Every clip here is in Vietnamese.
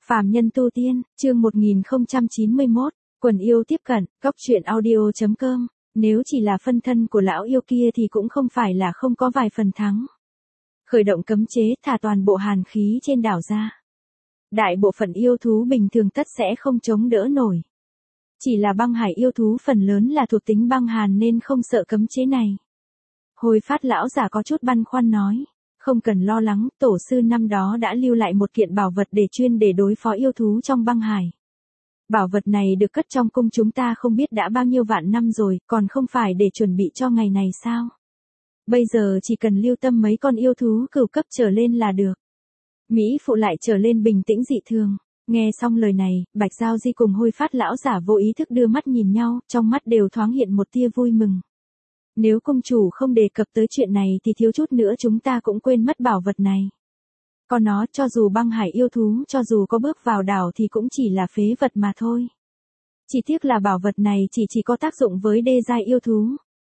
Phàm nhân tu tiên, chương 1091, quần yêu tiếp cận, góc truyện audio.com, nếu chỉ là phân thân của lão yêu kia thì cũng không phải là không có vài phần thắng. Khởi động cấm chế thả toàn bộ hàn khí trên đảo ra. Đại bộ phận yêu thú bình thường tất sẽ không chống đỡ nổi. Chỉ là băng hải yêu thú phần lớn là thuộc tính băng hàn nên không sợ cấm chế này. Hồi phát lão giả có chút băn khoăn nói. Không cần lo lắng, tổ sư năm đó đã lưu lại một kiện bảo vật để đối phó yêu thú trong băng hải. Bảo vật này được cất trong cung chúng ta không biết đã bao nhiêu vạn năm rồi, còn không phải để chuẩn bị cho ngày này sao? Bây giờ chỉ cần lưu tâm mấy con yêu thú cửu cấp trở lên là được. Mỹ phụ lại trở lên bình tĩnh dị thường. Nghe xong lời này, Bạch Giao Di cùng Hôi Phát lão giả vô ý thức đưa mắt nhìn nhau, trong mắt đều thoáng hiện một tia vui mừng. Nếu công chủ không đề cập tới chuyện này thì thiếu chút nữa chúng ta cũng quên mất bảo vật này. Còn nó cho dù băng hải yêu thú cho dù có bước vào đảo thì cũng chỉ là phế vật mà thôi. Chỉ tiếc là bảo vật này chỉ có tác dụng với đê giai yêu thú.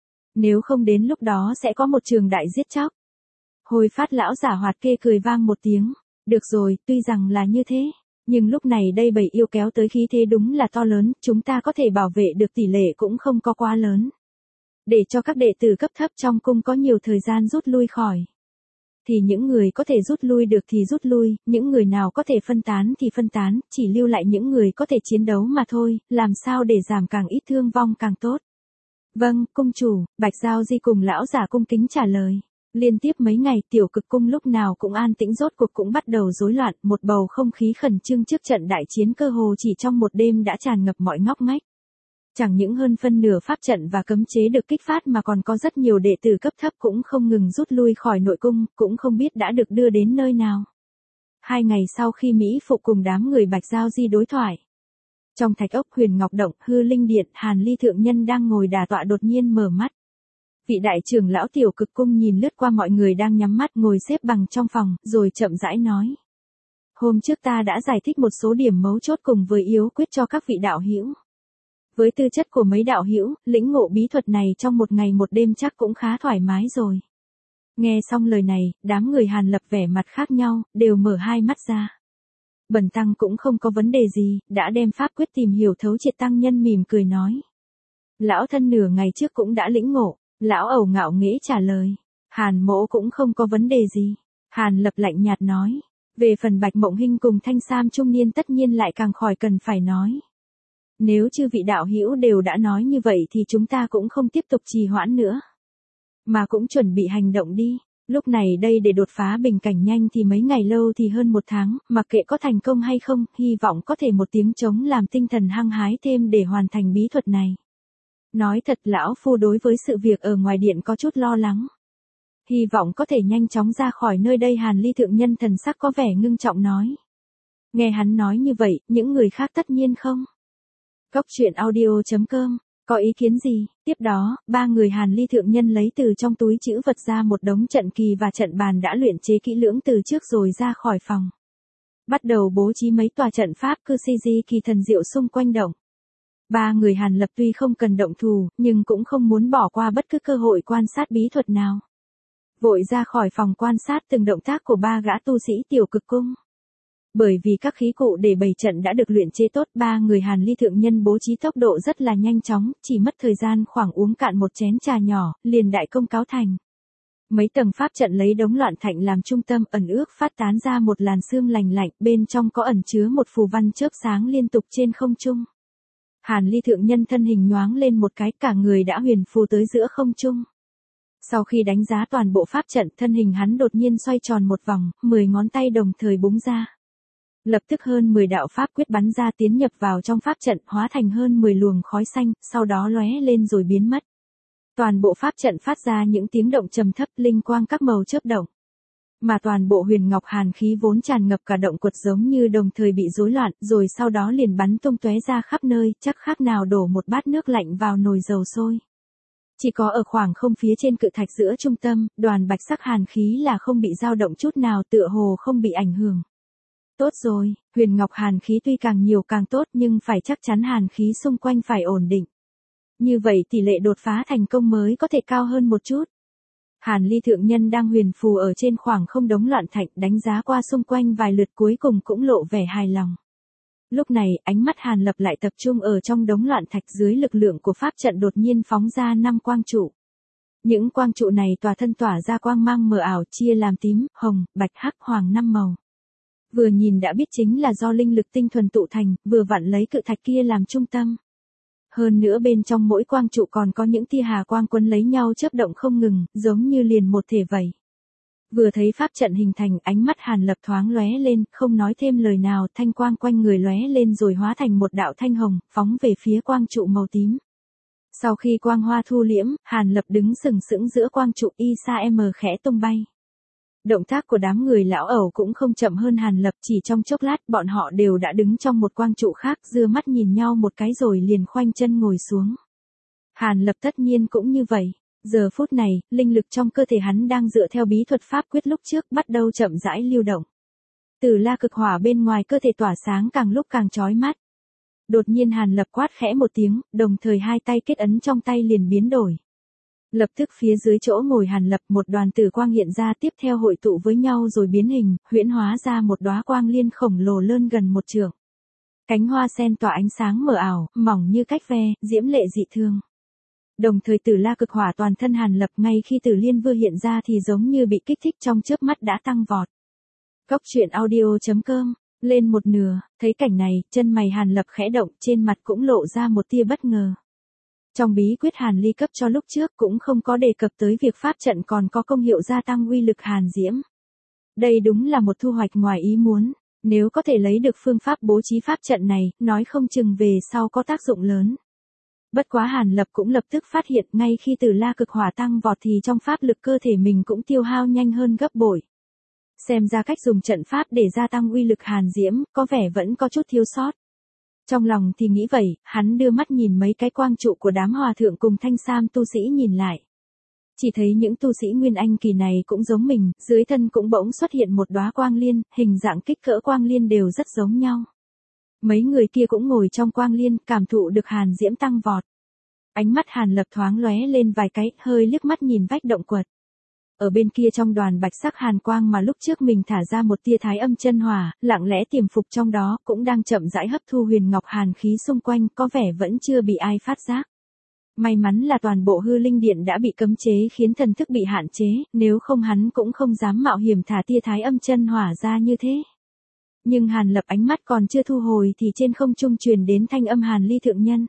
Nếu không đến lúc đó sẽ có một trường đại giết chóc. Hồi phát lão giả hoạt kê cười vang một tiếng. Được rồi, tuy rằng là như thế. Nhưng lúc này đây bầy yêu kéo tới khí thế đúng là to lớn, chúng ta có thể bảo vệ được tỷ lệ cũng không có quá lớn. Để cho các đệ tử cấp thấp trong cung có nhiều thời gian rút lui khỏi. Thì những người có thể rút lui được thì rút lui, những người nào có thể phân tán thì phân tán, chỉ lưu lại những người có thể chiến đấu mà thôi, làm sao để giảm càng ít thương vong càng tốt. Vâng, cung chủ, Bạch Giao Di cùng lão giả cung kính trả lời. Liên tiếp mấy ngày tiểu cực cung lúc nào cũng an tĩnh rốt cuộc cũng bắt đầu rối loạn, một bầu không khí khẩn trương trước trận đại chiến cơ hồ chỉ trong một đêm đã tràn ngập mọi ngóc ngách. Chẳng những hơn phân nửa pháp trận và cấm chế được kích phát mà còn có rất nhiều đệ tử cấp thấp cũng không ngừng rút lui khỏi nội cung, cũng không biết đã được đưa đến nơi nào. 2 ngày sau khi Mỹ phụ cùng đám người Bạch Giao Di đối thoại. Trong thạch ốc Huyền Ngọc Động, Hư Linh Điện, Hàn Ly thượng nhân đang ngồi đả tọa đột nhiên mở mắt. Vị đại trưởng lão tiểu cực cung nhìn lướt qua mọi người đang nhắm mắt ngồi xếp bằng trong phòng, rồi chậm rãi nói. Hôm trước ta đã giải thích một số điểm mấu chốt cùng với yếu quyết cho các vị đạo hữu. Với tư chất của mấy đạo hữu, lĩnh ngộ bí thuật này trong một ngày một đêm chắc cũng khá thoải mái rồi. Nghe xong lời này, đám người Hàn Lập vẻ mặt khác nhau, đều mở hai mắt ra. Bần tăng cũng không có vấn đề gì, đã đem pháp quyết tìm hiểu thấu triệt. Tăng nhân mỉm cười nói. Lão thân nửa ngày trước cũng đã lĩnh ngộ, lão ẩu ngạo nghễ trả lời. Hàn mỗ cũng không có vấn đề gì. Hàn Lập lạnh nhạt nói. Về phần Bạch Mộng Hinh cùng Thanh Sam trung niên tất nhiên lại càng khỏi cần phải nói. Nếu chư vị đạo hữu đều đã nói như vậy thì chúng ta cũng không tiếp tục trì hoãn nữa. Mà cũng chuẩn bị hành động đi. Lúc này đây để đột phá bình cảnh nhanh thì mấy ngày lâu thì hơn 1 tháng, mặc kệ có thành công hay không, hy vọng có thể một tiếng trống làm tinh thần hăng hái thêm để hoàn thành bí thuật này. Nói thật lão phu đối với sự việc ở ngoài điện có chút lo lắng. Hy vọng có thể nhanh chóng ra khỏi nơi đây. Hàn Ly thượng nhân thần sắc có vẻ ngưng trọng nói. Nghe hắn nói như vậy, những người khác tất nhiên không. Góc truyện audio.com, có ý kiến gì? Tiếp đó, 3 người Hàn Ly thượng nhân lấy từ trong túi trữ vật ra một đống trận kỳ và trận bàn đã luyện chế kỹ lưỡng từ trước rồi ra khỏi phòng. Bắt đầu bố trí mấy tòa trận pháp cư si kỳ thần diệu xung quanh động. 3 người Hàn Lập tuy không cần động thủ, nhưng cũng không muốn bỏ qua bất cứ cơ hội quan sát bí thuật nào. Vội ra khỏi phòng quan sát từng động tác của 3 gã tu sĩ tiểu cực cung. Bởi vì các khí cụ để bày trận đã được luyện chế tốt, 3 người Hàn Ly thượng nhân bố trí tốc độ rất là nhanh chóng, chỉ mất thời gian khoảng uống cạn một chén trà nhỏ, liền đại công cáo thành. Mấy tầng pháp trận lấy đống loạn thạch làm trung tâm ẩn ước phát tán ra một làn sương lành lạnh, bên trong có ẩn chứa một phù văn chớp sáng liên tục trên không trung. Hàn Ly thượng nhân thân hình nhoáng lên một cái, cả người đã huyền phù tới giữa không trung. Sau khi đánh giá toàn bộ pháp trận, thân hình hắn đột nhiên xoay tròn một vòng, 10 ngón tay đồng thời búng ra. Lập tức hơn 10 đạo pháp quyết bắn ra tiến nhập vào trong pháp trận, hóa thành hơn 10 luồng khói xanh, sau đó lóe lên rồi biến mất. Toàn bộ pháp trận phát ra những tiếng động trầm thấp, linh quang các màu chớp động. Mà toàn bộ huyền ngọc hàn khí vốn tràn ngập cả động quật giống như đồng thời bị rối loạn, rồi sau đó liền bắn tung tóe ra khắp nơi, chắc khác nào đổ một bát nước lạnh vào nồi dầu sôi. Chỉ có ở khoảng không phía trên cự thạch giữa trung tâm, đoàn bạch sắc hàn khí là không bị dao động chút nào, tựa hồ không bị ảnh hưởng. Tốt rồi, huyền ngọc hàn khí tuy càng nhiều càng tốt nhưng phải chắc chắn hàn khí xung quanh phải ổn định. Như vậy tỷ lệ đột phá thành công mới có thể cao hơn một chút. Hàn Ly thượng nhân đang huyền phù ở trên khoảng không đống loạn thạch, đánh giá qua xung quanh vài lượt cuối cùng cũng lộ vẻ hài lòng. Lúc này, ánh mắt Hàn Lập lại tập trung ở trong đống loạn thạch, dưới lực lượng của pháp trận đột nhiên phóng ra 5 quang trụ. Những quang trụ này thân tỏa ra quang mang mờ ảo, chia làm tím, hồng, bạch, hắc, hoàng 5 màu. Vừa nhìn đã biết chính là do linh lực tinh thuần tụ thành, vừa vặn lấy cự thạch kia làm trung tâm. Hơn nữa bên trong mỗi quang trụ còn có những tia hà quang quấn lấy nhau chớp động không ngừng, giống như liền một thể vậy. Vừa thấy pháp trận hình thành, ánh mắt Hàn Lập thoáng lóe lên, không nói thêm lời nào, thanh quang quanh người lóe lên rồi hóa thành một đạo thanh hồng, phóng về phía quang trụ màu tím. Sau khi quang hoa thu liễm, Hàn Lập đứng sừng sững giữa quang trụ, y sa m khẽ tung bay. Động tác của đám người lão ẩu cũng không chậm hơn Hàn Lập, chỉ trong chốc lát bọn họ đều đã đứng trong một quang trụ khác, dưa mắt nhìn nhau một cái rồi liền khoanh chân ngồi xuống. Hàn Lập tất nhiên cũng như vậy. Giờ phút này, linh lực trong cơ thể hắn đang dựa theo bí thuật pháp quyết lúc trước bắt đầu chậm rãi lưu động. Từ la cực hỏa bên ngoài cơ thể tỏa sáng càng lúc càng chói mắt. Đột nhiên Hàn Lập quát khẽ một tiếng, đồng thời hai tay kết ấn trong tay liền biến đổi. Lập tức phía dưới chỗ ngồi Hàn Lập một đoàn tử quang hiện ra, tiếp theo hội tụ với nhau rồi biến hình, huyễn hóa ra một đóa quang liên khổng lồ lớn gần 1 trượng. Cánh hoa sen tỏa ánh sáng mờ ảo, mỏng như cách ve, diễm lệ dị thương. Đồng thời tử la cực hỏa toàn thân Hàn Lập ngay khi tử liên vừa hiện ra thì giống như bị kích thích trong chớp mắt đã tăng vọt. Cốc truyện audio.com, lên một nửa, thấy cảnh này, chân mày Hàn Lập khẽ động, trên mặt cũng lộ ra một tia bất ngờ. Trong bí quyết Hàn Ly cấp cho lúc trước cũng không có đề cập tới việc pháp trận còn có công hiệu gia tăng uy lực hàn diễm. Đây đúng là một thu hoạch ngoài ý muốn, nếu có thể lấy được phương pháp bố trí pháp trận này, nói không chừng về sau có tác dụng lớn. Bất quá Hàn Lập cũng lập tức phát hiện ngay khi tử la cực hỏa tăng vọt thì trong pháp lực cơ thể mình cũng tiêu hao nhanh hơn gấp bội. Xem ra cách dùng trận pháp để gia tăng uy lực hàn diễm, có vẻ vẫn có chút thiếu sót. Trong lòng thì nghĩ vậy, hắn đưa mắt nhìn mấy cái quang trụ của đám hòa thượng cùng thanh sam tu sĩ nhìn lại. Chỉ thấy những tu sĩ Nguyên Anh kỳ này cũng giống mình, dưới thân cũng bỗng xuất hiện một đóa quang liên, hình dạng kích cỡ quang liên đều rất giống nhau. Mấy người kia cũng ngồi trong quang liên, cảm thụ được hàn diễm tăng vọt. Ánh mắt Hàn Lập thoáng lóe lên vài cái, hơi liếc mắt nhìn vách động quật. Ở bên kia trong đoàn bạch sắc hàn quang mà lúc trước mình thả ra một tia thái âm chân hỏa, lặng lẽ tiềm phục trong đó, cũng đang chậm rãi hấp thu huyền ngọc hàn khí xung quanh, có vẻ vẫn chưa bị ai phát giác. May mắn là toàn bộ hư linh điện đã bị cấm chế khiến thần thức bị hạn chế, nếu không hắn cũng không dám mạo hiểm thả tia thái âm chân hỏa ra như thế. Nhưng Hàn Lập ánh mắt còn chưa thu hồi thì trên không trung truyền đến thanh âm Hàn Ly thượng nhân.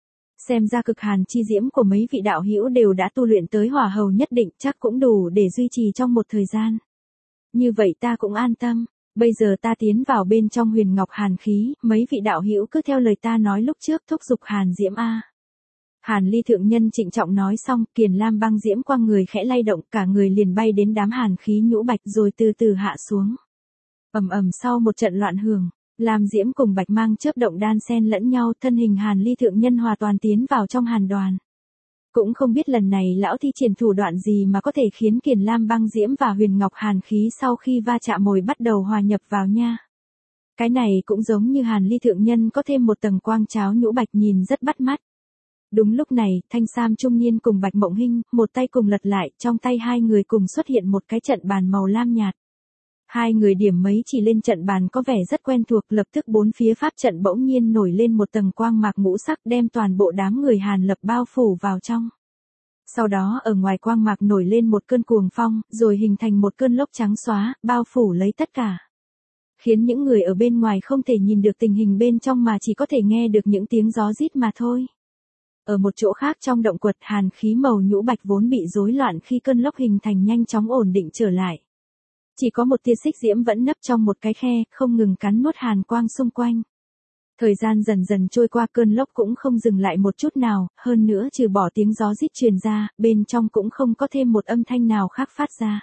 Xem ra cực hàn chi diễm của mấy vị đạo hữu đều đã tu luyện tới hỏa hầu nhất định, chắc cũng đủ để duy trì trong một thời gian. Như vậy ta cũng an tâm, bây giờ ta tiến vào bên trong huyền ngọc hàn khí, mấy vị đạo hữu cứ theo lời ta nói lúc trước, thúc giục hàn diễm a. Hàn Ly thượng nhân trịnh trọng nói xong, kiền lam băng diễm quang người khẽ lay động, cả người liền bay đến đám hàn khí nhũ bạch rồi từ từ hạ xuống. Ầm ầm sau một trận loạn hưởng, lam diễm cùng bạch mang chớp động đan xen lẫn nhau, thân hình Hàn Ly thượng nhân hòa toàn tiến vào trong hàn đoàn. Cũng không biết lần này lão thi triển thủ đoạn gì mà có thể khiến kiền lam băng diễm và huyền ngọc hàn khí sau khi va chạm mồi bắt đầu hòa nhập vào nha. Cái này cũng giống như Hàn Ly thượng nhân có thêm một tầng quang cháo nhũ bạch nhìn rất bắt mắt. Đúng lúc này, thanh sam trung niên cùng Bạch Mộng Hinh, một tay cùng lật lại, trong tay hai người cùng xuất hiện một cái trận bàn màu lam nhạt. Hai người điểm mấy chỉ lên trận bàn có vẻ rất quen thuộc, lập tức bốn phía pháp trận bỗng nhiên nổi lên một tầng quang mạc ngũ sắc đem toàn bộ đám người Hàn Lập bao phủ vào trong. Sau đó ở ngoài quang mạc nổi lên một cơn cuồng phong, rồi hình thành một cơn lốc trắng xóa, bao phủ lấy tất cả. Khiến những người ở bên ngoài không thể nhìn được tình hình bên trong mà chỉ có thể nghe được những tiếng gió rít mà thôi. Ở một chỗ khác trong động quật, hàn khí màu nhũ bạch vốn bị rối loạn khi cơn lốc hình thành nhanh chóng ổn định trở lại. Chỉ có một tia xích diễm vẫn nấp trong một cái khe, không ngừng cắn nuốt hàn quang xung quanh. Thời gian dần dần trôi qua, cơn lốc cũng không dừng lại một chút nào, hơn nữa trừ bỏ tiếng gió rít truyền ra, bên trong cũng không có thêm một âm thanh nào khác phát ra.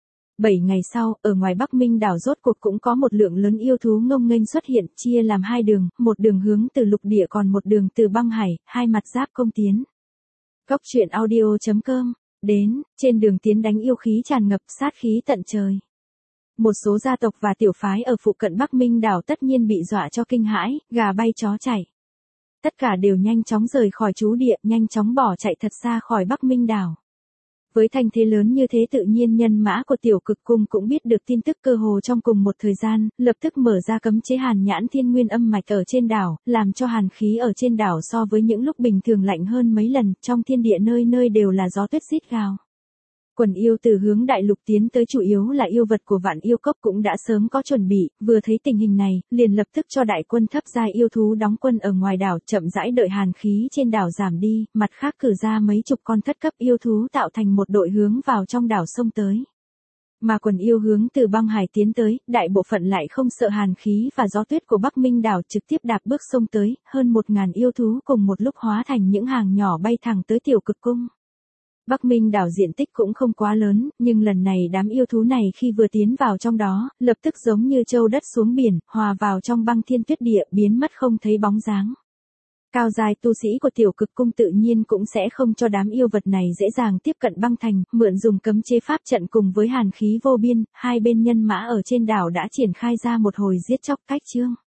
7 ngày sau, ở ngoài Bắc Minh đảo rốt cuộc cũng có một lượng lớn yêu thú ngông nghênh xuất hiện, chia làm hai đường, một đường hướng từ lục địa còn một đường từ băng hải, hai mặt giáp công tiến. Cốc truyện audio.com, đến, trên đường tiến đánh yêu khí tràn ngập, sát khí tận trời. Một số gia tộc và tiểu phái ở phụ cận Bắc Minh đảo tất nhiên bị dọa cho kinh hãi, gà bay chó chạy. Tất cả đều nhanh chóng rời khỏi trú địa, nhanh chóng bỏ chạy thật xa khỏi Bắc Minh đảo. Với thanh thế lớn như thế tự nhiên nhân mã của tiểu cực cung cũng biết được tin tức cơ hồ trong cùng một thời gian, lập tức mở ra cấm chế hàn nhãn thiên nguyên âm mạch ở trên đảo, làm cho hàn khí ở trên đảo so với những lúc bình thường lạnh hơn mấy lần, trong thiên địa nơi nơi đều là gió tuyết rít gào. Quần yêu từ hướng đại lục tiến tới chủ yếu là yêu vật của Vạn Yêu Cốc cũng đã sớm có chuẩn bị, vừa thấy tình hình này, liền lập tức cho đại quân thấp giai yêu thú đóng quân ở ngoài đảo, chậm rãi đợi hàn khí trên đảo giảm đi, mặt khác cử ra mấy chục con thất cấp yêu thú tạo thành một đội hướng vào trong đảo sông tới. Mà quần yêu hướng từ băng hải tiến tới, đại bộ phận lại không sợ hàn khí và gió tuyết của Bắc Minh đảo trực tiếp đạp bước sông tới, hơn 1.000 yêu thú cùng một lúc hóa thành những hàng nhỏ bay thẳng tới tiểu cực cung. Bắc Minh đảo diện tích cũng không quá lớn, nhưng lần này đám yêu thú này khi vừa tiến vào trong đó, lập tức giống như châu đất xuống biển, hòa vào trong băng thiên tuyết địa, biến mất không thấy bóng dáng. Cao giai tu sĩ của tiểu cực cung tự nhiên cũng sẽ không cho đám yêu vật này dễ dàng tiếp cận băng thành, mượn dùng cấm chế pháp trận cùng với hàn khí vô biên, hai bên nhân mã ở trên đảo đã triển khai ra một hồi giết chóc cách chương.